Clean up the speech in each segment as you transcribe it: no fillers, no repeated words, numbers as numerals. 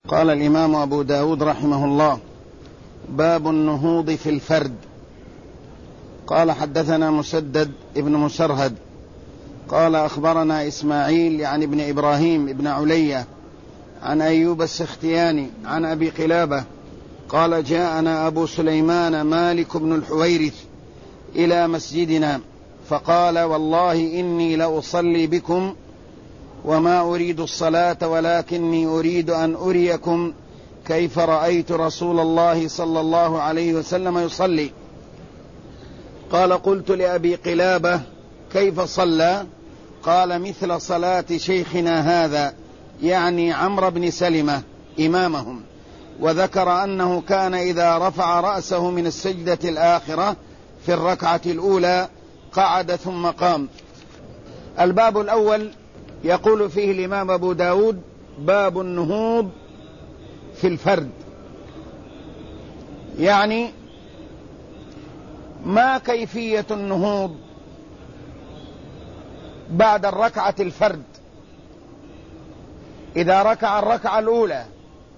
قال الإمام أبو داود رحمه الله: باب النهوض في الفرد. قال: حدثنا مسدد ابن مسرهد قال: أخبرنا إسماعيل يعني ابن إبراهيم ابن علية عن أيوب السختياني عن أبي قلابة قال: جاءنا أبو سليمان مالك بن الحويرث إلى مسجدنا فقال: والله إني لأصلي بكم وما أريد الصلاة ولكني أريد أن أريكم كيف رأيت رسول الله صلى الله عليه وسلم يصلي. قال: قلت لأبي قلابة: كيف صلى؟ قال: مثل صلاة شيخنا هذا، يعني عمرو بن سلمة إمامهم. وذكر أنه كان إذا رفع رأسه من السجدة الآخرة في الركعة الأولى قعد ثم قام. الباب الأول يقول فيه الإمام أبو داود: باب النهوض في الفرد، يعني ما كيفية النهوض بعد الركعة الفرد. إذا ركع الركعة الأولى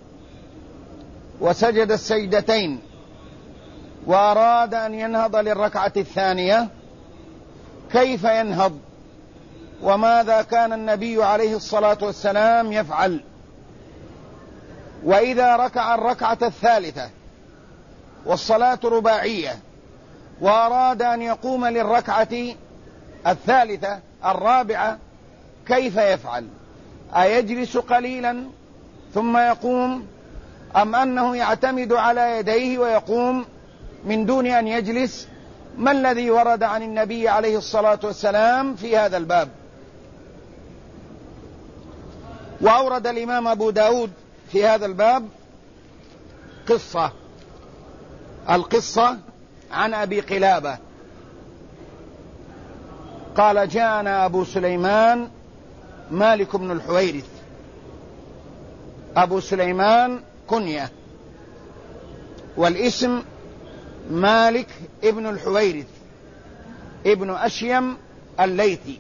وسجد السجدتين وأراد أن ينهض للركعة الثانية كيف ينهض؟ وماذا كان النبي عليه الصلاة والسلام يفعل؟ وإذا ركع الركعة الثالثة والصلاة رباعية وأراد أن يقوم للركعة الثالثة الرابعة كيف يفعل؟ أيجلس قليلا ثم يقوم، أم أنه يعتمد على يديه ويقوم من دون أن يجلس؟ ما الذي ورد عن النبي عليه الصلاة والسلام في هذا الباب؟ وأورد الإمام أبو داود في هذا الباب القصة عن أبي قلابة قال: جاءنا أبو سليمان مالك بن الحويرث. أبو سليمان كنية، والاسم مالك ابن الحويرث ابن أشيم الليثي،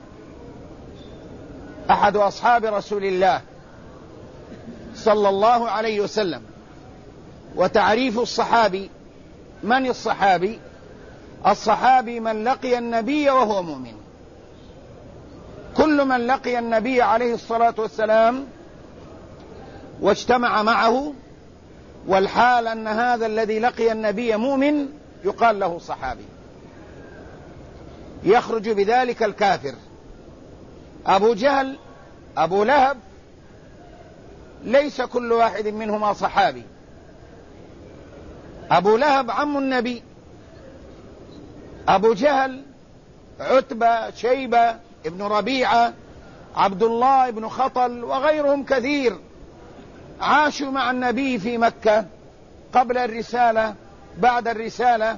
أحد أصحاب رسول الله صلى الله عليه وسلم. وتعريف الصحابي: من الصحابي؟ الصحابي من لقي النبي وهو مؤمن. كل من لقي النبي عليه الصلاة والسلام واجتمع معه والحال أن هذا الذي لقي النبي مؤمن يقال له صحابي. يخرج بذلك الكافر. أبو جهل، أبو لهب، ليس كل واحد منهما صحابي. أبو لهب عم النبي، أبو جهل عتبة، شيبة ابن ربيعة، عبد الله ابن خطل وغيرهم كثير عاشوا مع النبي في مكة قبل الرسالة بعد الرسالة،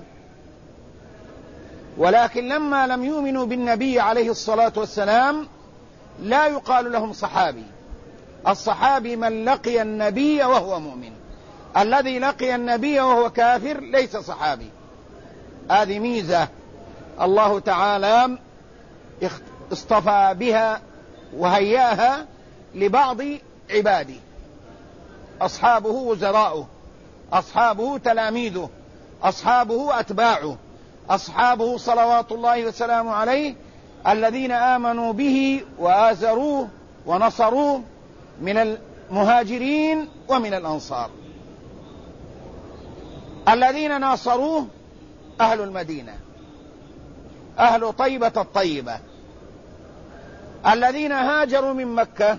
ولكن لما لم يؤمنوا بالنبي عليه الصلاة والسلام لا يقال لهم صحابي. الصحابي من لقي النبي وهو مؤمن. الذي لقي النبي وهو كافر ليس صحابي. هذه ميزة الله تعالى اصطفى بها وهياها لبعض عباده. أصحابه وزراؤه، أصحابه تلاميذه، أصحابه أتباعه، أصحابه صلوات الله وسلامه عليه الذين آمنوا به وآزروه ونصروه من المهاجرين ومن الأنصار. الذين ناصروه أهل المدينة، أهل طيبة الطيبة. الذين هاجروا من مكة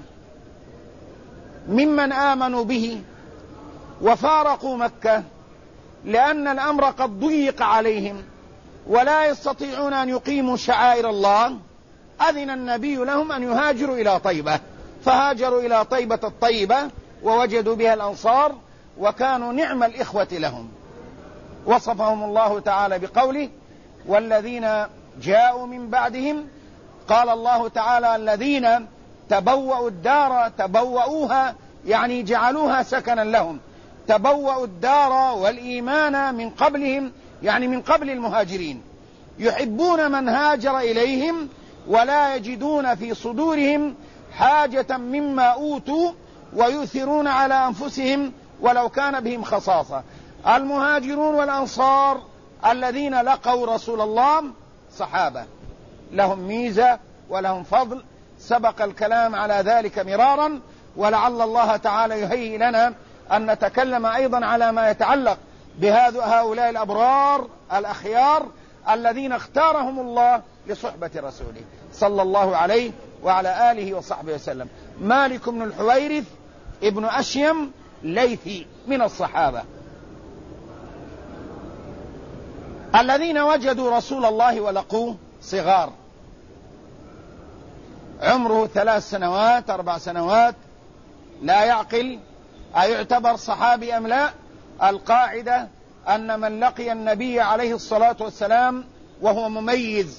ممن آمنوا به وفارقوا مكة لأن الأمر قد ضيق عليهم ولا يستطيعون أن يقيموا شعائر الله، أذن النبي لهم أن يهاجروا إلى طيبة، فهاجروا إلى طيبة الطيبة ووجدوا بها الأنصار وكانوا نعم الإخوة لهم. وصفهم الله تعالى بقوله: والذين جاءوا من بعدهم، قال الله تعالى: الذين تبوأوا الدار، تبوأوها يعني جعلوها سكنا لهم، تبوأوا الدار والإيمان من قبلهم يعني من قبل المهاجرين، يحبون من هاجر إليهم ولا يجدون في صدورهم حاجة مما أوتوا ويؤثرون على أنفسهم ولو كان بهم خصاصة. المهاجرون والأنصار الذين لقوا رسول الله صحابة لهم ميزة ولهم فضل، سبق الكلام على ذلك مرارا، ولعل الله تعالى يهيئ لنا أن نتكلم أيضا على ما يتعلق بهؤلاء الأبرار الأخيار الذين اختارهم الله لصحبة رسوله صلى الله عليه وعلى آله وصحبه وسلم. مالك بن الحويرث ابن أشيم ليثي من الصحابة الذين وجدوا رسول الله ولقوه صغار، عمره 3 سنوات 4 سنوات، لا يعقل أيعتبر صحابي أم لا؟ القاعدة أن من لقي النبي عليه الصلاة والسلام وهو مميز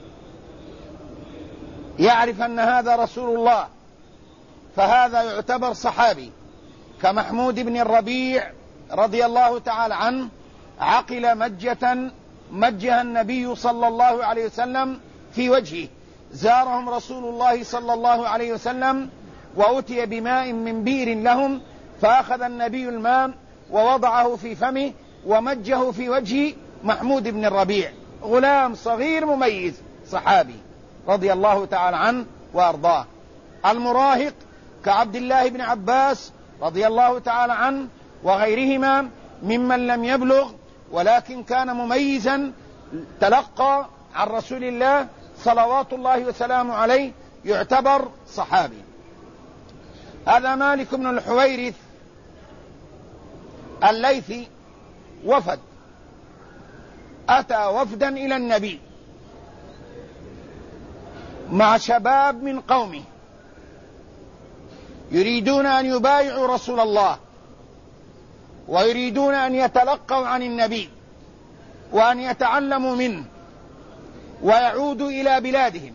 يعرف أن هذا رسول الله فهذا يعتبر صحابي، كمحمود بن الربيع رضي الله تعالى عنه، عقل مجها النبي صلى الله عليه وسلم في وجهه، زارهم رسول الله صلى الله عليه وسلم وأتي بماء من بئر لهم، فأخذ النبي الماء ووضعه في فمه ومجه في وجه محمود بن الربيع، غلام صغير مميز صحابي رضي الله تعالى عنه وأرضاه. المراهق كعبد الله بن عباس رضي الله تعالى عنه وغيرهما ممن لم يبلغ ولكن كان مميزا، تلقى عن رسول الله صلوات الله وسلامه عليه، يعتبر صحابي. هذا مالك بن الحويرث الليثي وفد، أتى وفدا إلى النبي مع شباب من قومه يريدون أن يبايعوا رسول الله ويريدون أن يتلقوا عن النبي وأن يتعلموا منه ويعودوا إلى بلادهم.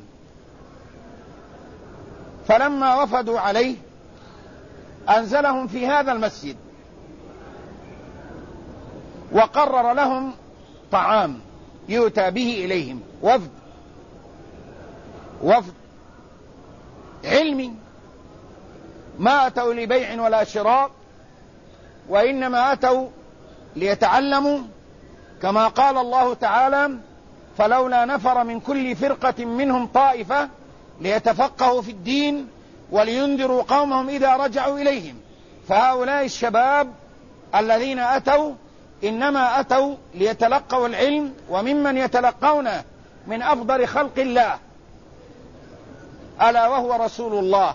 فلما وفدوا عليه أنزلهم في هذا المسجد وقرر لهم طعام يؤتى به إليهم، وفد علمي، ما أتوا لبيع ولا شراء، وإنما أتوا ليتعلموا، كما قال الله تعالى: فلولا نفر من كل فرقة منهم طائفة ليتفقهوا في الدين ولينذروا قومهم إذا رجعوا إليهم. فهؤلاء الشباب الذين أتوا إنما أتوا ليتلقوا العلم، وممن يتلقون من أفضل خلق الله ألا وهو رسول الله.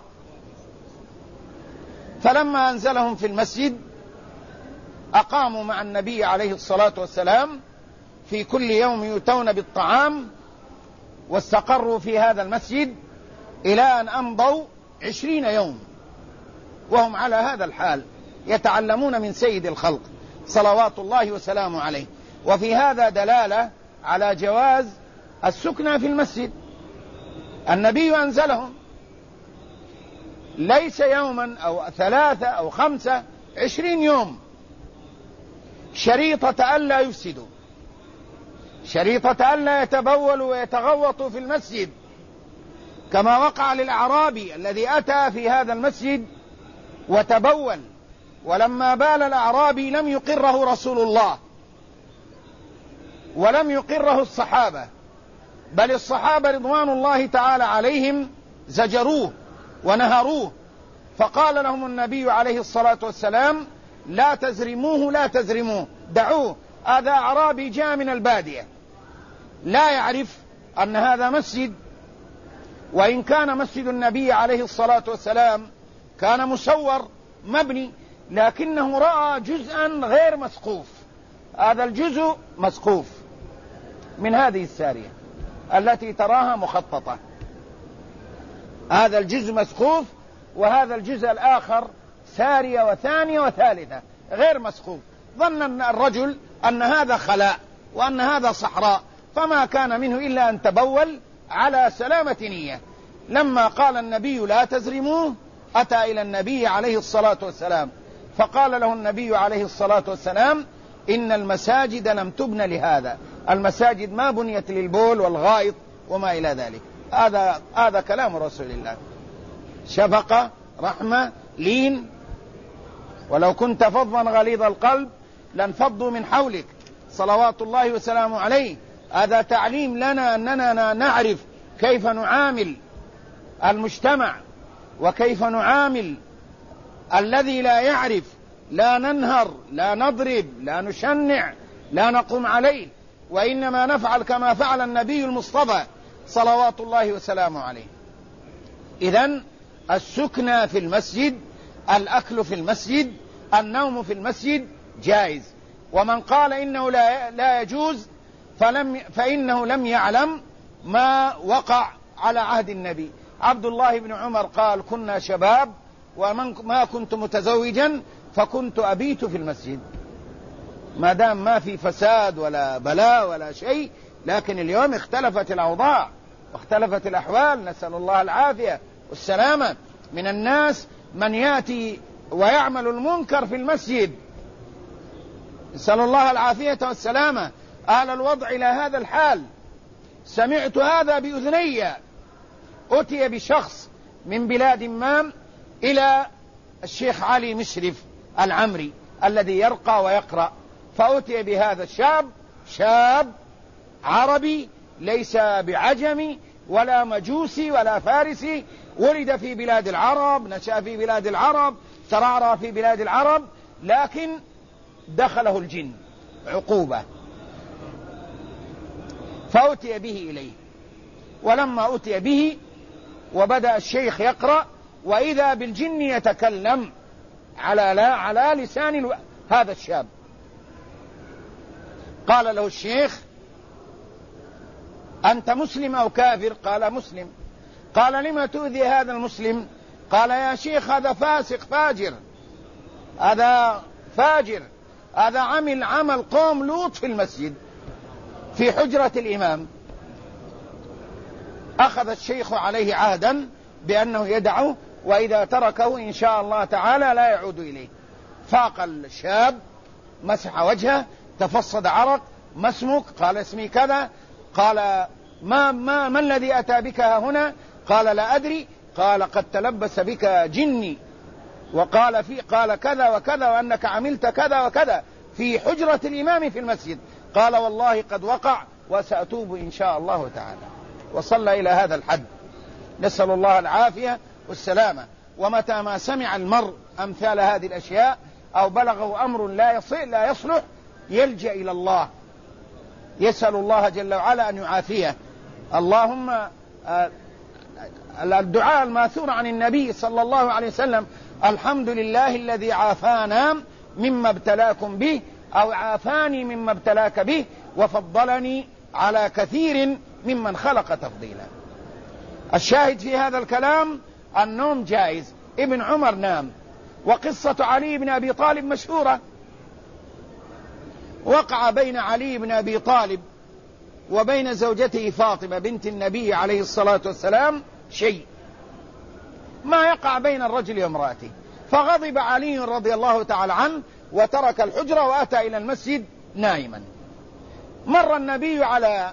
فلما أنزلهم في المسجد أقاموا مع النبي عليه الصلاة والسلام، في كل يوم يؤتون بالطعام، واستقروا في هذا المسجد إلى أن أمضوا 20 يوم وهم على هذا الحال يتعلمون من سيد الخلق صلوات الله وسلامه عليه. وفي هذا دلالة على جواز السكنى في المسجد. النبي أنزلهم ليس يوما أو 3 أو 5، 20 يوم، شريطة ألا يفسدوا، شريطة ألا يتبولوا ويتغوطوا في المسجد، كما وقع للأعرابي الذي أتى في هذا المسجد وتبول، ولما بال الأعرابي لم يقره رسول الله ولم يقره الصحابة، بل الصحابة رضوان الله تعالى عليهم زجروه ونهروه، فقال لهم النبي عليه الصلاة والسلام: لا تزرموه، دعوه، هذا أعرابي جاء من البادية لا يعرف أن هذا مسجد، وإن كان مسجد النبي عليه الصلاة والسلام كان مسور مبني، لكنه رأى جزءا غير مسقوف. هذا الجزء مسقوف من هذه السارية التي تراها مخططة، هذا الجزء مسقوف، وهذا الجزء الآخر سارية وثانية وثالثة غير مسقوف. ظن الرجل أن هذا خلاء وأن هذا صحراء، فما كان منه إلا أن تبول على سلامة نية. لما قال النبي: لا تزرموه، أتى إلى النبي عليه الصلاة والسلام فقال له النبي عليه الصلاة والسلام: إن المساجد لم تبن لهذا، المساجد ما بنيت للبول والغائط وما إلى ذلك. هذا كلام رسول الله، شفقة، رحمة، لين ولو كنت فظا غليظ القلب لانفضوا من حولك صلوات الله وسلامه عليه. هذا تعليم لنا أننا نعرف كيف نعامل المجتمع وكيف نعامل الذي لا يعرف. لا ننهر، لا نضرب، لا نشنع، لا نقوم عليه، وإنما نفعل كما فعل النبي المصطفى صلوات الله وسلامه عليه. إذن السكنى في المسجد، الأكل في المسجد، النوم في المسجد جائز. ومن قال إنه لا يجوز فإنه لم يعلم ما وقع على عهد النبي. عبد الله بن عمر قال: كنا شباب وما كنت متزوجا فكنت أبيت في المسجد، ما دام ما في فساد ولا بلاء ولا شيء. لكن اليوم اختلفت الأوضاع واختلفت الأحوال، نسأل الله العافية والسلامة. من الناس من يأتي ويعمل المنكر في المسجد، نسأل الله العافية والسلامة. آل الوضع إلى هذا الحال. سمعت هذا بأذني. أتي بشخص من بلاد ما إلى الشيخ علي مشرف العمري الذي يرقى ويقرأ، فأتي بهذا الشاب، شاب عربي ليس بعجمي ولا مجوسي ولا فارسي، ولد في بلاد العرب، نشأ في بلاد العرب، ترعرع في بلاد العرب، لكن دخله الجن عقوبة، فأتي به إليه. ولما أتي به وبدأ الشيخ يقرأ، وإذا بالجن يتكلم على لسان هذا الشاب. قال له الشيخ: أنت مسلم أو كافر؟ قال: مسلم. قال: لما تؤذي هذا المسلم؟ قال: يا شيخ هذا فاسق فاجر، هذا فاجر، هذا عمل قوم لوط في المسجد في حجرة الإمام. أخذ الشيخ عليه عهدا بأنه يدعه، وإذا تركه إن شاء الله تعالى لا يعود إليه. فاق الشاب، مسح وجهه، تفصد عرق. ما اسمك؟ قال: اسمي كذا. قال: ما الذي أتى بك هنا؟ قال: لا أدري. قال: قد تلبس بك جني وقال قال كذا وكذا وأنك عملت كذا وكذا في حجرة الإمام في المسجد. قال: والله قد وقع وسأتوب إن شاء الله تعالى. وصلى إلى هذا الحد، نسأل الله العافية والسلامة. ومتى ما سمع المرء أمثال هذه الأشياء أو بلغه أمر لا يصلح يلجأ إلى الله، يسأل الله جل وعلا أن يعافيه. اللهم الدعاء الماثور عن النبي صلى الله عليه وسلم: الحمد لله الذي عافانا مما ابتلاكم به، أو عافاني مما ابتلاك به، وفضلني على كثير ممن خلق تفضيلا. الشاهد في هذا الكلام: النوم جائز. ابن عمر نام. وقصة علي بن أبي طالب مشهورة. وقع بين علي بن أبي طالب وبين زوجته فاطمة بنت النبي عليه الصلاة والسلام شيء ما يقع بين الرجل وامرأته، فغضب علي رضي الله تعالى عنه وترك الحجرة وأتى إلى المسجد نائما. مر النبي على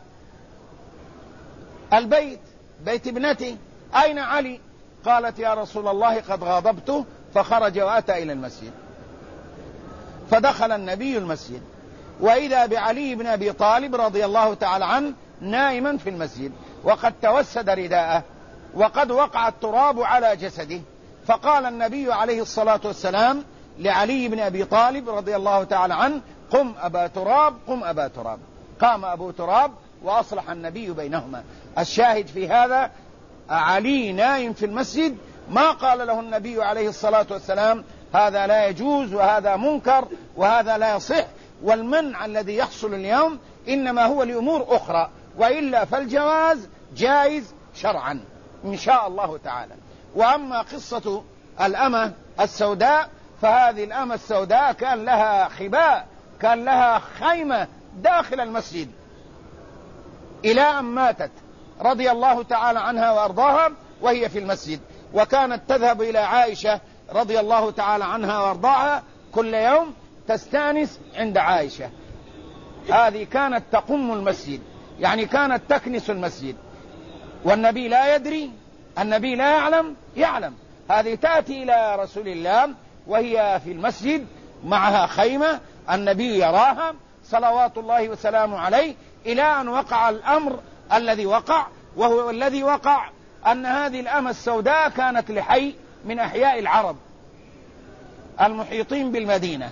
البيت، بيت ابنته: أين علي؟ قالت: يا رسول الله قد غضبته، فخرج وأتى إلى المسجد. فدخل النبي المسجد وإذا بعلي بن أبي طالب رضي الله تعالى عنه نائما في المسجد، وقد توسد رداءه وقد وقع التراب على جسده. فقال النبي عليه الصلاة والسلام لعلي بن أبي طالب رضي الله تعالى عنه: قم أبا تراب، قم أبا تراب. قام أبو تراب وأصلح النبي بينهما. الشاهد في هذا: علي نائم في المسجد، ما قال له النبي عليه الصلاة والسلام هذا لا يجوز وهذا منكر وهذا لا يصح. والمنع الذي يحصل اليوم إنما هو لأمور أخرى، وإلا فالجواز جائز شرعا إن شاء الله تعالى. وأما قصة الأمة السوداء، فهذه الأمة السوداء كان لها خباء، كان لها خيمة داخل المسجد إلى أن ماتت رضي الله تعالى عنها وأرضاها وهي في المسجد. وكانت تذهب إلى عائشة رضي الله تعالى عنها وأرضاها كل يوم تستانس عند عائشة. هذه كانت تقم المسجد، يعني كانت تكنس المسجد، والنبي لا يدري، النبي لا يعلم. هذه تأتي إلى رسول الله وهي في المسجد معها خيمة النبي يراها صلوات الله وسلامه عليه، إلى أن وقع الأمر الذي وقع، وهو الذي وقع أن هذه الأمة السوداء كانت لحي من أحياء العرب المحيطين بالمدينة،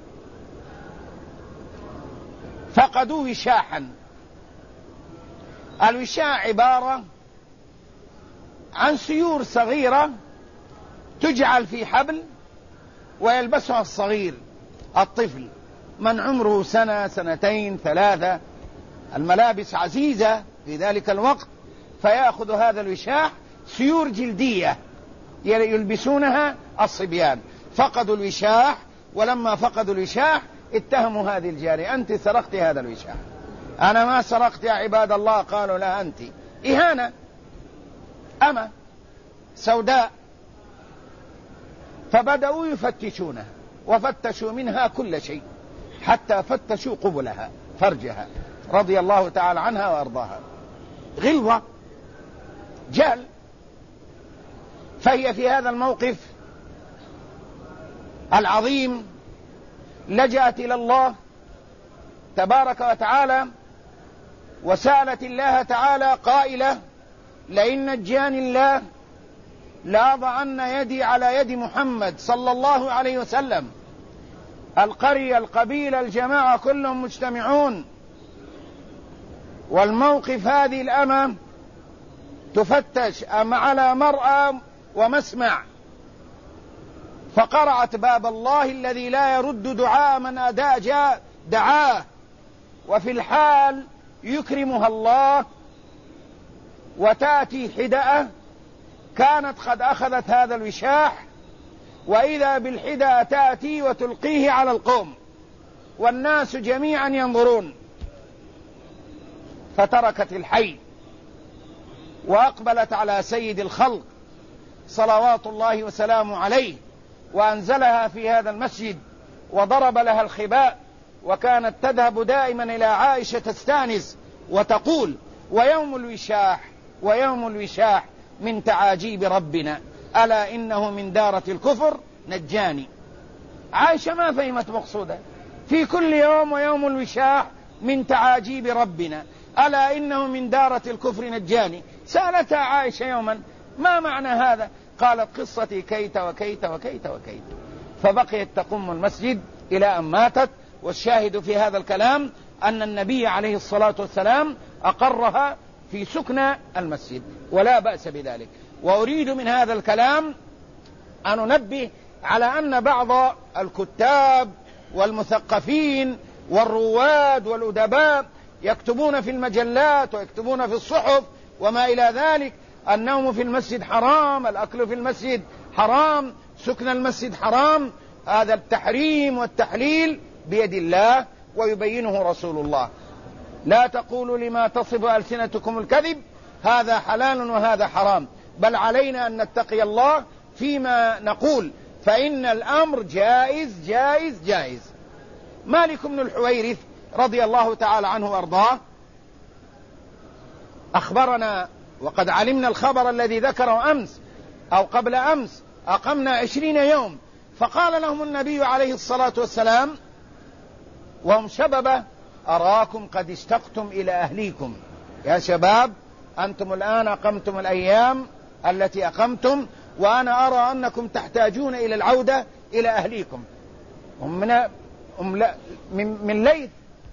فقدوا وشاحا. الوشاح عبارة عن سيور صغيرة تجعل في حبل ويلبسها الصغير الطفل من عمره سنة سنتين ثلاثة، الملابس عزيزة في ذلك الوقت، فيأخذ هذا الوشاح سيور جلدية يلبسونها الصبيان. فقدوا الوشاح، ولما فقدوا الوشاح اتهموا هذه الجارية: أنت سرقت هذا الوشاح. أنا ما سرقت يا عباد الله. قالوا: لا، أنت. إهانة. أما سوداء. فبدأوا يفتشونها، وفتشوا منها كل شيء حتى فتشوا قبلها فرجها رضي الله تعالى عنها وأرضاها. غلظة، جهل. فهي في هذا الموقف العظيم لجأت إلى الله تبارك وتعالى وسألت الله تعالى قائلة: لئن نجاني الله لأضعن يدي على يد محمد صلى الله عليه وسلم. القرية، القبيلة، الجماعة كلهم مجتمعون، والموقف هذه الأمة تفتش على مرأى ومسمع، فقرعت باب الله الذي لا يرد دعاء من دعاه، وفي الحال يكرمها الله وتأتي حدأة كانت قد أخذت هذا الوشاح، وإذا بالحدأة تأتي وتلقيه على القوم والناس جميعا ينظرون، فتركت الحي وأقبلت على سيد الخلق صلوات الله وسلامه عليه، وأنزلها في هذا المسجد وضرب لها الخباء، وكانت تذهب دائما إلى عائشة تستانس وتقول: ويوم الوشاح، ويوم الوشاح من تعاجيب ربنا، ألا إنه من دارة الكفر نجاني. عائشة ما فهمت مقصودها، في كل يوم ويوم الوشاح من تعاجيب ربنا، ألا إنه من دارة الكفر نجاني. سألتها عائشة يوما: ما معنى هذا؟ قالت: قصتي كيت وكيت وكيت وكيت. فبقيت تقوم المسجد إلى أن ماتت. والشاهد في هذا الكلام أن النبي عليه الصلاة والسلام أقرها في سكن المسجد، ولا بأس بذلك. وأريد من هذا الكلام أن أنبه على أن بعض الكتاب والمثقفين والرواد والأدباء يكتبون في المجلات ويكتبون في الصحف وما إلى ذلك: النوم في المسجد حرام، الأكل في المسجد حرام، سكن المسجد حرام. هذا التحريم والتحليل بيد الله ويبينه رسول الله. لا تقولوا لما تصف ألسنتكم الكذب هذا حلال وهذا حرام، بل علينا أن نتقي الله فيما نقول، فإن الأمر جائز جائز جائز. مالك بن الحويرث رضي الله تعالى عنه وأرضاه أخبرنا، وقد علمنا الخبر الذي ذكره أمس أو قبل أمس، أقمنا 20 يوم، فقال لهم النبي عليه الصلاة والسلام وهم شبابة: أراكم قد اشتقتم إلى أهليكم. يا شباب، أنتم الآن أقمتم الأيام التي أقمتم، وأنا أرى أنكم تحتاجون إلى العودة إلى أهليكم. من ليث.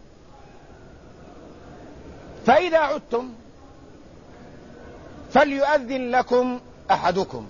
فإذا عدتم فليؤذن لكم أحدكم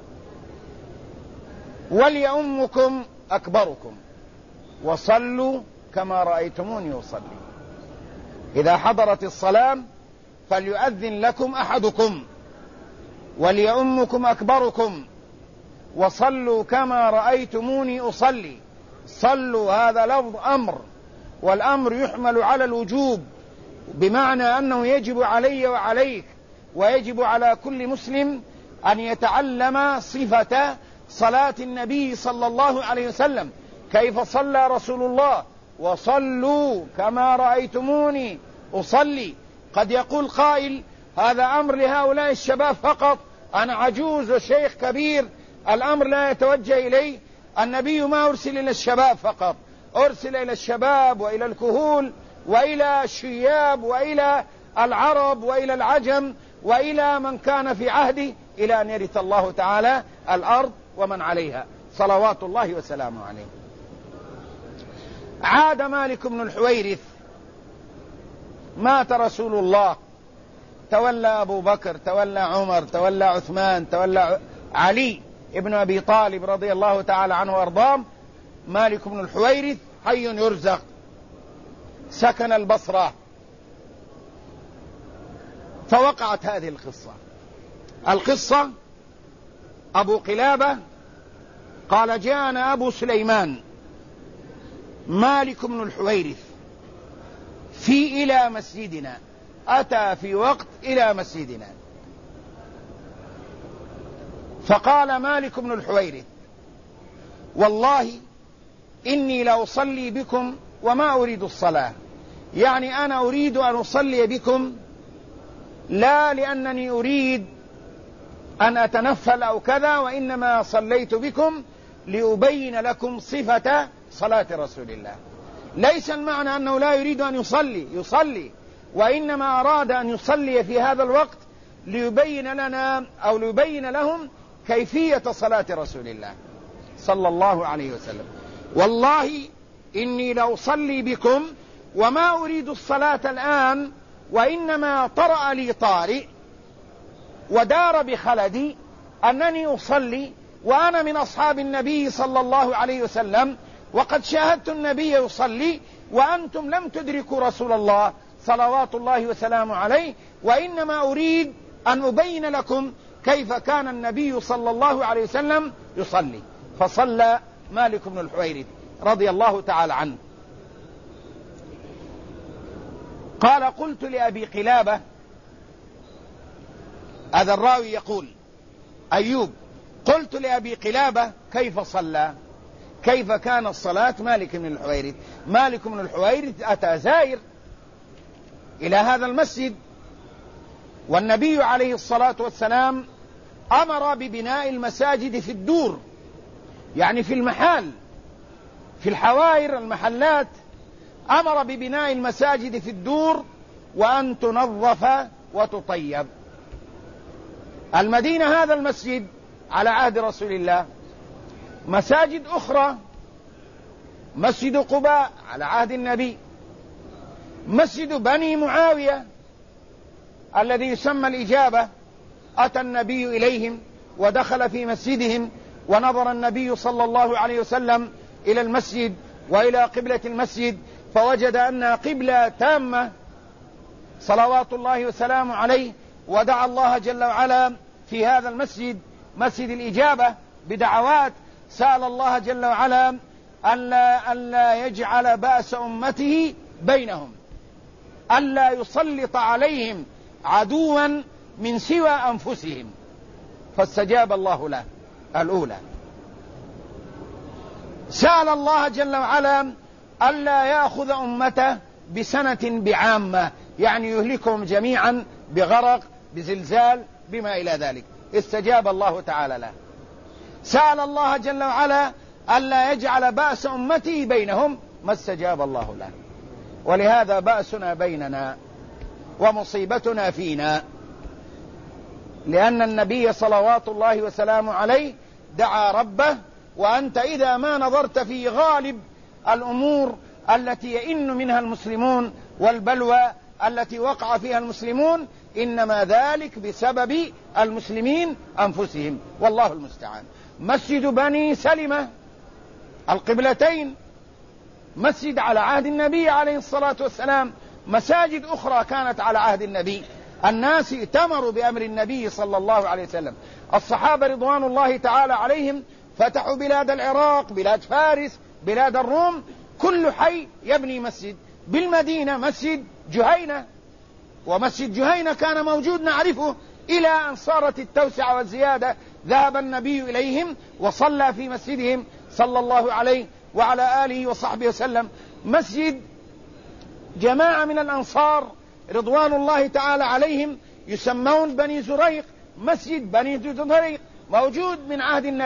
وليؤمكم أكبركم وصلوا كما رأيتموني أصلي. إذا حضرت الصلاة فليؤذن لكم أحدكم وليؤمكم أكبركم وصلوا كما رأيتموني أصلي. صلوا هذا لفظ أمر، والأمر يحمل على الوجوب، بمعنى أنه يجب علي وعليك ويجب على كل مسلم أن يتعلم صفة صلاة النبي صلى الله عليه وسلم، كيف صلى رسول الله: وصلوا كما رأيتموني أصلي. قد يقول قائل: هذا أمر لهؤلاء الشباب فقط، أنا عجوز وشيخ كبير، الأمر لا يتوجه إلي. النبي ما أرسل إلى الشباب فقط، أرسل إلى الشباب وإلى الكهول وإلى الشياب وإلى العرب وإلى العجم وإلى من كان في عهده، إلى أن يرث الله تعالى الأرض ومن عليها، صلوات الله وسلامه عليه. عاد مالك بن الحويرث، مات رسول الله، تولى أبو بكر، تولى عمر، تولى عثمان، تولى علي ابن أبي طالب رضي الله تعالى عنه وأرضاه. مالك بن الحويرث حي يرزق، سكن البصرة. فوقعت هذه القصة أبو قلابة قال: جاءنا أبو سليمان مالك بن الحويرث إلى مسجدنا، أتى في وقت إلى مسجدنا، فقال مالك بن الحويرث: والله إني لأصلي بكم وما أريد الصلاة، يعني أنا أريد أن أصلي بكم لا لأنني أريد أن أتنفل أو كذا، وإنما صليت بكم لأبين لكم صفة صلاة رسول الله. ليس المعنى أنه لا يريد أن يصلي، وإنما أراد أن يصلي في هذا الوقت ليبين لنا أو ليبين لهم كيفية صلاة رسول الله صلى الله عليه وسلم. والله إني لأصلي بكم وما أريد الصلاة الآن، وإنما طرأ لي طارئ ودار بخلدي أنني أصلي وأنا من أصحاب النبي صلى الله عليه وسلم، وقد شاهدت النبي يصلي وأنتم لم تدركوا رسول الله صلوات الله وسلامه عليه، وإنما أريد أن أبين لكم كيف كان النبي صلى الله عليه وسلم يصلي. فصلى مالك بن الحويرث رضي الله تعالى عنه. قال: قلت لأبي قلابة، هذا الراوي يقول أيوب، قلت لأبي قلابة كيف صلى، كيف كان الصلاة مالك بن الحويرث؟ مالك بن الحويرث أتى زائر إلى هذا المسجد، والنبي عليه الصلاة والسلام أمر ببناء المساجد في الدور، يعني في المحال، في الحوائر المحلات، أمر ببناء المساجد في الدور وأن تنظف وتطيب. المدينة هذا المسجد على عهد رسول الله، مساجد أخرى: مسجد قباء على عهد النبي، مسجد بني معاوية الذي يسمى الإجابة، أتى النبي إليهم ودخل في مسجدهم، ونظر النبي صلى الله عليه وسلم إلى المسجد وإلى قبلة المسجد فوجد أنها قبلة تامة صلوات الله وسلامه عليه، ودعا الله جل وعلا في هذا المسجد مسجد الإجابة بدعوات، سأل الله جل وعلا ألا يجعل بأس أمته بينهم، ألا يسلط عليهم عدوا من سوى أنفسهم، فاستجاب الله له الأولى. سأل الله جل وعلا ألا يأخذ أمته بسنة بعامة، يعني يهلكهم جميعا بغرق بزلزال بما إلى ذلك، استجاب الله تعالى له. سأل الله جل وعلا ألا يجعل بأس أمته بينهم، ما استجاب الله له. ولهذا بأسنا بيننا ومصيبتنا فينا، لأن النبي صلوات الله وسلامه عليه دعا ربه، وأنت إذا ما نظرت في غالب الأمور التي يئن منها المسلمون والبلوى التي وقع فيها المسلمون، إنما ذلك بسبب المسلمين أنفسهم، والله المستعان. مسجد بني سلمة القبلتين، مسجد على عهد النبي عليه الصلاة والسلام، مساجد أخرى كانت على عهد النبي، الناس ائتمروا بأمر النبي صلى الله عليه وسلم. الصحابة رضوان الله تعالى عليهم فتحوا بلاد العراق، بلاد فارس، بلاد الروم، كل حي يبني مسجد. بالمدينة مسجد جهينة، ومسجد جهينة كان موجود نعرفه إلى أن صارت التوسعة والزيادة، ذهب النبي إليهم وصلى في مسجدهم صلى الله عليه وعلى آله وصحبه وسلم. مسجد جماعة من الأنصار رضوان الله تعالى عليهم يسمون بني زريق، مسجد بني زريق موجود من عهد النبي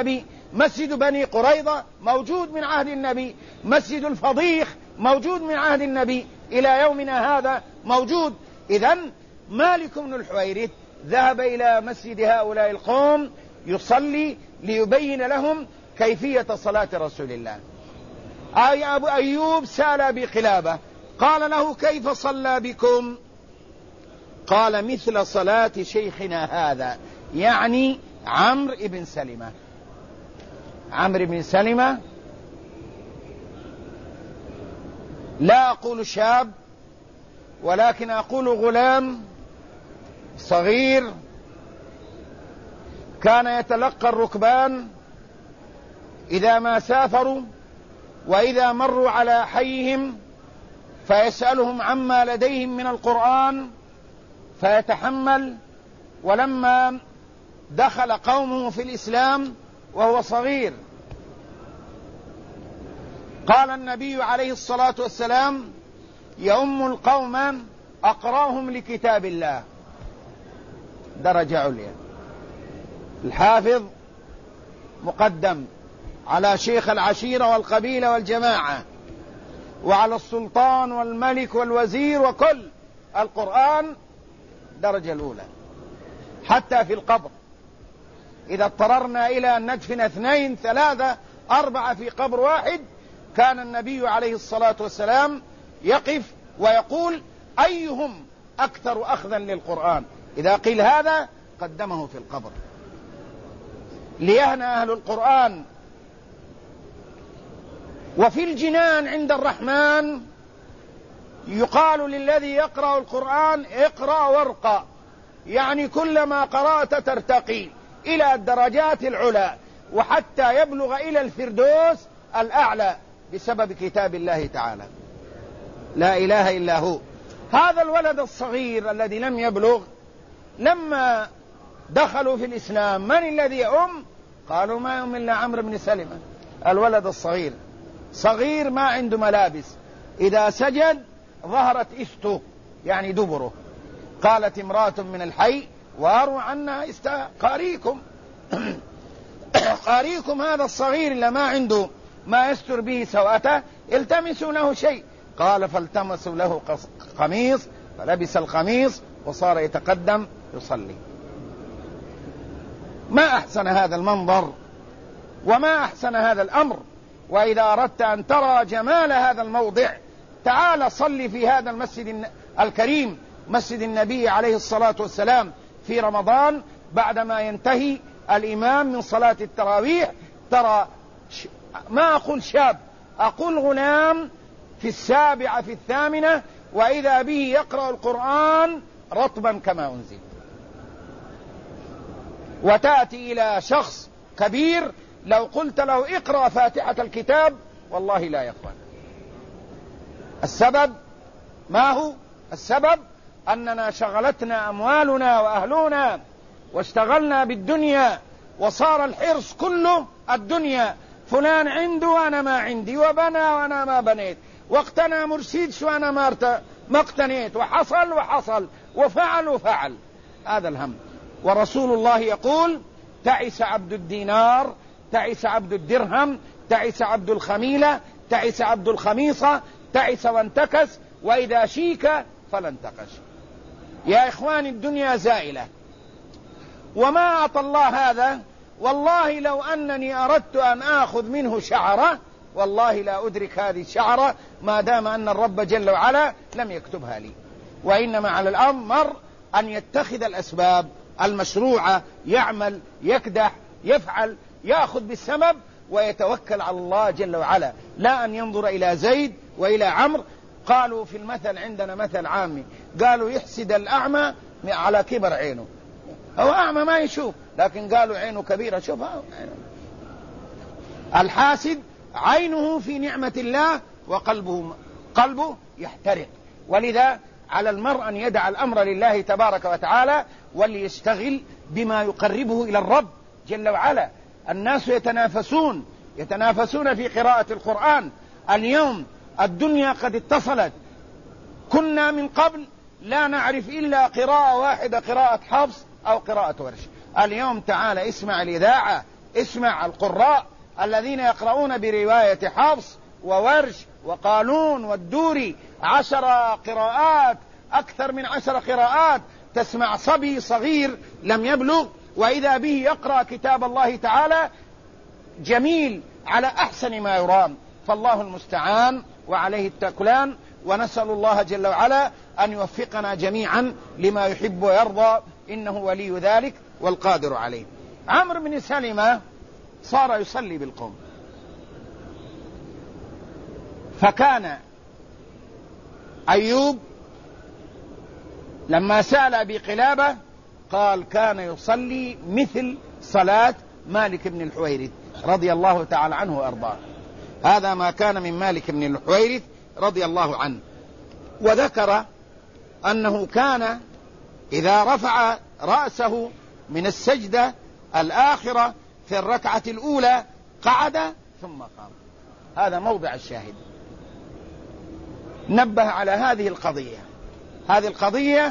مسجد بني قريظة موجود من عهد النبي، مسجد الفضيخ موجود من عهد النبي إلى يومنا هذا موجود. إذن مالك بن الحويرث ذهب إلى مسجد هؤلاء القوم يصلي ليبين لهم كيفية صلاة رسول الله. أبو أيوب سأل أبي قلابة قال له كيف صلى بكم؟ قال مثل صلاة شيخنا هذا، يعني عمرو بن سلمة. عمرو بن سلمة لا أقول شاب ولكن أقول غلام صغير، كان يتلقى الركبان إذا ما سافروا وإذا مروا على حيهم فيسألهم عما لديهم من القرآن فيتحمل. ولما دخل قومه في الإسلام وهو صغير قال النبي عليه الصلاة والسلام يؤم القوم أقراهم لكتاب الله، درجة عليا. الحافظ مقدم على شيخ العشيرة والقبيلة والجماعة وعلى السلطان والملك والوزير وكل. القرآن درجة الأولى. حتى في القبر إذا اضطررنا إلى أن ندفن 2 3 4 في قبر واحد كان النبي عليه الصلاة والسلام يقف ويقول أيهم أكثر أخذا للقرآن، إذا قيل هذا قدمه في القبر ليهنى أهل القرآن. وفي الجنان عند الرحمن يقال للذي يقرأ القرآن اقرأ وارقى، يعني كلما قرأت ترتقي إلى الدرجات العلى وحتى يبلغ إلى الفردوس الأعلى بسبب كتاب الله تعالى. لا إله إلا هو. هذا الولد الصغير الذي لم يبلغ لما دخلوا في الإسلام من الذي يؤم؟ قالوا ما يؤم إلا عمرو بن سلمة. الولد الصغير صغير ما عنده ملابس، إذا سجد ظهرت إسته يعني دبره. قالت امرأة من الحي واروا عنا قاريكم قاريكم هذا الصغير اللي ما عنده ما يستر به سوءته التمسوا له شيء. قال فالتمسوا له قميص فلبس القميص وصار يتقدم يصلي. ما أحسن هذا المنظر وما أحسن هذا الأمر. وإذا أردت أن ترى جمال هذا الموضع تعال صلي في هذا المسجد الكريم مسجد النبي عليه الصلاة والسلام في رمضان بعدما ينتهي الإمام من صلاة التراويح. ترى ما أقول شاب أقول غلام في 7 في 8 وإذا به يقرأ القرآن رطبا كما أنزل. وتأتي إلى شخص كبير لو قلت له اقرأ فاتحة الكتاب والله لا يقبل. السبب ما هو؟ السبب أننا شغلتنا أموالنا وأهلنا واشتغلنا بالدنيا وصار الحرص كله الدنيا. فلان عنده وأنا ما عندي، وبنى وأنا ما بنيت، واقتنى مرسيدس وأنا ما اقتنيت، وحصل وفعل. هذا الهم. ورسول الله يقول تعس عبد الدينار، تعس عبد الدرهم، تعس عبد الخميلة، تعس عبد الخميصة، تعس وانتكس، وإذا شيك فلا انتقش. يا إخواني الدنيا زائلة وما أعطى الله هذا. والله لو أنني أردت أن آخذ منه شعرة والله لا أدرك هذه الشعرة ما دام أن الرب جل وعلا لم يكتبها لي. وإنما على الأمر أن يتخذ الأسباب المشروعة، يعمل، يكدح، يفعل، يأخذ بالسبب ويتوكل على الله جل وعلا، لا أن ينظر إلى زيد وإلى عمرو. قالوا في المثل عندنا مثل عامي قالوا يحسد الأعمى على كبر عينه. هو أعمى ما يشوف لكن قالوا عينه كبيرة شوفها. الحاسد عينه في نعمة الله وقلبه يحترق. ولذا على المرء أن يدع الأمر لله تبارك وتعالى وليشتغل بما يقربه إلى الرب جل وعلا. الناس يتنافسون في قراءة القرآن. اليوم الدنيا قد اتصلت. كنا من قبل لا نعرف إلا قراءة واحدة، قراءة حفص أو قراءة ورش. اليوم تعال اسمع الإذاعة، اسمع القراء الذين يقرؤون برواية حفص وورش وقالون والدوري 10 قراءات، أكثر من 10 قراءات، تسمع صبي صغير لم يبلغ وإذا به يقرأ كتاب الله تعالى جميل على أحسن ما يرام. فالله المستعان وعليه التكلان، ونسأل الله جل وعلا أن يوفقنا جميعا لما يحب ويرضى، إنه ولي ذلك والقادر عليه. عمرو بن سلمة صار يصلي بالقوم، فكان أيوب لما سأل أبي قلابة قال كان يصلي مثل صلاة مالك بن الحويرث رضي الله تعالى عنه وأرضاه. هذا ما كان من مالك بن الحويرث رضي الله عنه. وذكر أنه كان إذا رفع رأسه من السجدة الآخرة في الركعة الأولى قعد ثم قام. هذا موضع الشاهد. نبه على هذه القضية. هذه القضية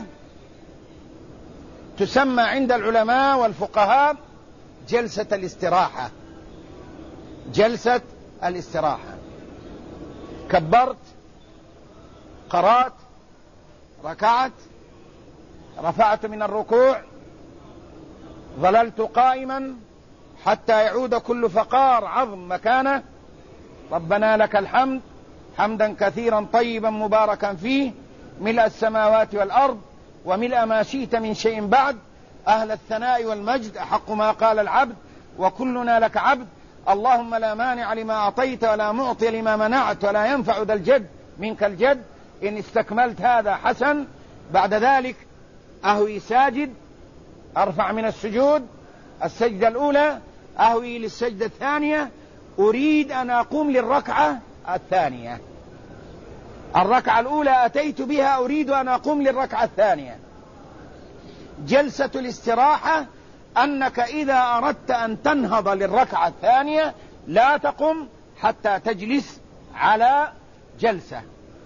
تسمى عند العلماء والفقهاء جلسة الاستراحة. جلسة الاستراحة. كبرت، قرأت، ركعت، رفعت من الركوع، ظللت قائما حتى يعود كل فقار عظم مكانه. ربنا لك الحمد حمدا كثيرا طيبا مباركا فيه ملء السماوات والأرض وملء ما شئت من شيء بعد، أهل الثناء والمجد، أحق ما قال العبد وكلنا لك عبد، اللهم لا مانع لما أعطيت ولا معطي لما منعت ولا ينفع ذا الجد منك الجد. إن استكملت هذا حسن. بعد ذلك أهوي ساجد، أرفع من السجود السجدة الأولى، أهوي للسجدة الثانية، أريد أن أقوم للركعة الثانية. الركعة الأولى أتيت بها، أريد أن أقوم للركعة الثانية. جلسة الاستراحة أنك إذا أردت أن تنهض للركعة الثانية لا تقم حتى تجلس على جلسة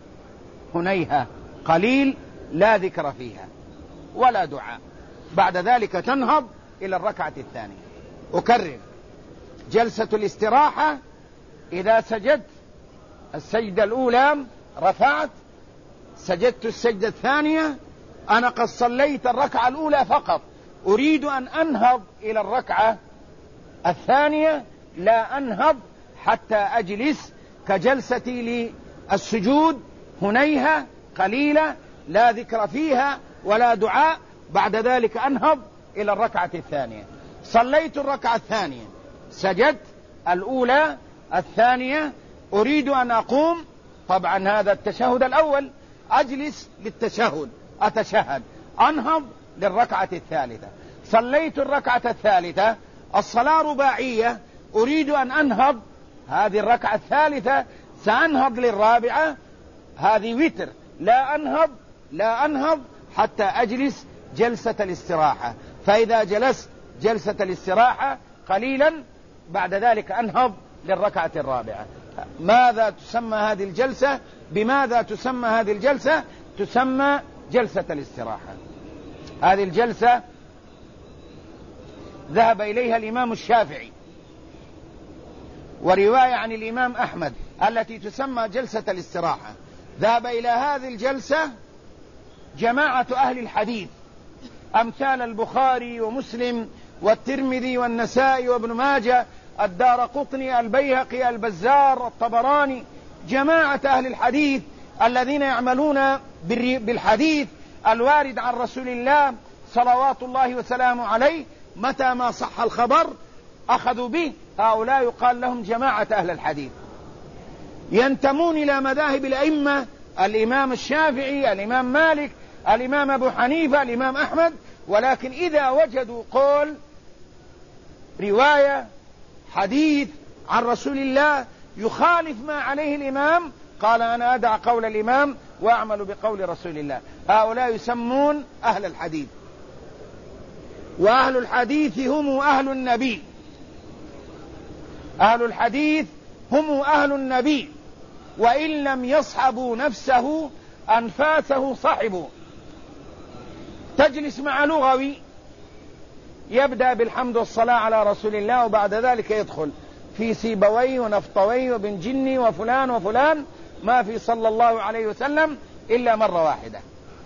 هنيها قليل لا ذكر فيها ولا دعاء. بعد ذلك تنهض إلى الركعة الثانية. أكرر: جلسة الاستراحة إذا سجدت السجدة الأولى رفعت، سجدت السجدة الثانية، أنا قد صليت الركعة الأولى فقط، أريد أن أنهض إلى الركعة الثانية، لا أنهض حتى أجلس كجلستي للسجود هنيها قليلة لا ذكر فيها ولا دعاء. بعد ذلك أنهض إلى الركعة الثانية. صليت الركعة الثانية، سجدت الأولى، الثانية، أريد أن أقوم. طبعا هذا التشهد الأول، أجلس للتشهد، أتشهد، أنهض للركعة الثالثة. صليت الركعة الثالثة، الصلاة رباعية، أريد أن أنهض هذه الركعة الثالثة، سأنهض للرابعة، هذه وتر، لا أنهض حتى أجلس جلسة الاستراحة. فإذا جلست جلسة الاستراحة قليلا بعد ذلك أنهض للركعة الرابعة. ماذا تسمى هذه الجلسة؟ بماذا تسمى هذه الجلسة؟ تسمى جلسة الاستراحة. هذه الجلسة ذهب إليها الإمام الشافعي، ورواية عن الإمام أحمد التي تسمى جلسة الاستراحة. ذهب إلى هذه الجلسة جماعة أهل الحديث أمثال البخاري ومسلم والترمذي والنسائي وابن ماجه، الدارقطني، البيهقي، البزار، الطبراني، جماعة أهل الحديث الذين يعملون بالحديث الوارد عن رسول الله صلوات الله وسلامه عليه. متى ما صح الخبر أخذوا به. هؤلاء يقال لهم جماعة أهل الحديث، ينتمون إلى مذاهب الأئمة: الإمام الشافعي، الإمام مالك، الإمام أبو حنيفة، الإمام أحمد. ولكن إذا وجدوا قول، رواية، حديث عن رسول الله يخالف ما عليه الإمام، قال أنا أدع قول الإمام وأعمل بقول رسول الله. هؤلاء يسمون أهل الحديث. وأهل الحديث هم أهل النبي. أهل الحديث هم أهل النبي، وإن لم يصحبوا نفسه أنفاسه صحبوا. تجلس مع لغوي يبدأ بالحمد والصلاة على رسول الله، وبعد ذلك يدخل في سيبوي ونفطوي وبن جني وفلان وفلان، ما في صلى الله عليه وسلم إلا مرة واحدة.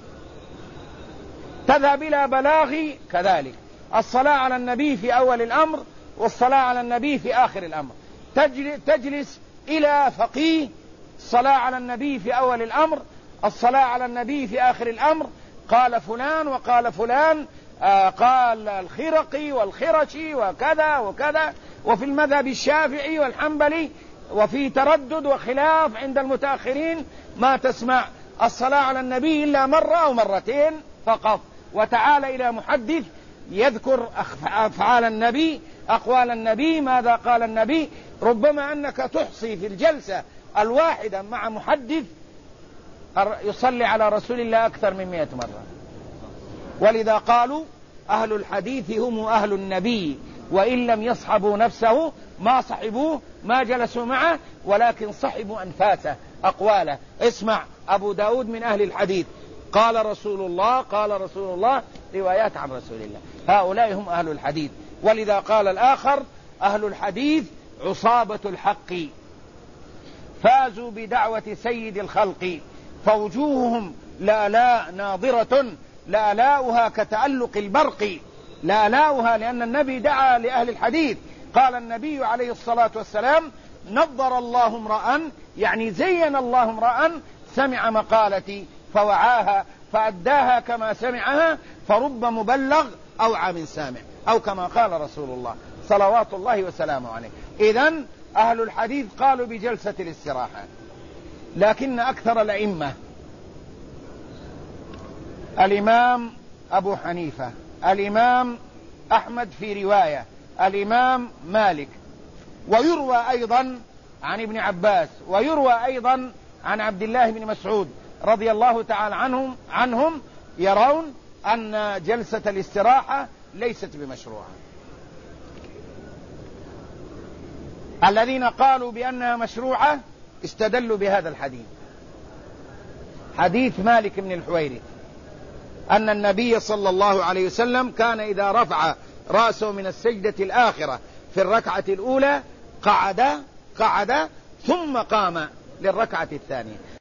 تذهب إلى بلاغي كذلك، الصلاة على النبي في أول الأمر والصلاة على النبي في آخر الأمر. تجلس إلى فقيه، الصلاة على النبي في أول الأمر، الصلاة على النبي في آخر الأمر، قال فلان وقال فلان، قال الخرقي والخرشي وكذا وكذا، وفي المذهب الشافعي والحنبلي، وفي تردد وخلاف عند المتأخرين، ما تسمع الصلاة على النبي إلا مرة أو مرتين فقط. وتعال إلى محدث يذكر أفعال النبي، أقوال النبي، ماذا قال النبي، ربما أنك تحصي في الجلسة الواحدة مع محدث يصلي على رسول الله أكثر من 100 مرة. ولذا قالوا أهل الحديث هم أهل النبي، وإن لم يصحبوا نفسه ما صحبوه، ما جلسوا معه، ولكن صحبوا أنفاسه أقواله. اسمع أبو داود من أهل الحديث، قال رسول الله، قال رسول الله، روايات عن رسول الله، هؤلاء هم أهل الحديث. ولذا قال الآخر أهل الحديث عصابة الحق، فازوا بدعوة سيد الخلق، فوجوههم لا ناظرة، لا كتألق البرق، لا لأن النبي دعا لأهل الحديث. قال النبي عليه الصلاة والسلام نظر الله امرأ، يعني زين الله امرأ سمع مقالتي فوعاها فأداها كما سمعها، فرب مبلغ أوعى من سامع، أو كما قال رسول الله صلوات الله وسلامه عليه. إذن أهل الحديث قالوا بجلسة الاستراحة، لكن أكثر الأئمة، الإمام أبو حنيفة، الإمام أحمد في رواية، الإمام مالك، ويروى أيضا عن ابن عباس، ويروى أيضا عن عبد الله بن مسعود رضي الله تعالى عنهم يرون أن جلسة الاستراحة ليست بمشروعة. الذين قالوا بأنها مشروعة استدلوا بهذا الحديث، حديث مالك بن الحويرث، أن النبي صلى الله عليه وسلم كان إذا رفع رأسه من السجدة الآخرة في الركعة الأولى قعد ثم قام للركعة الثانية.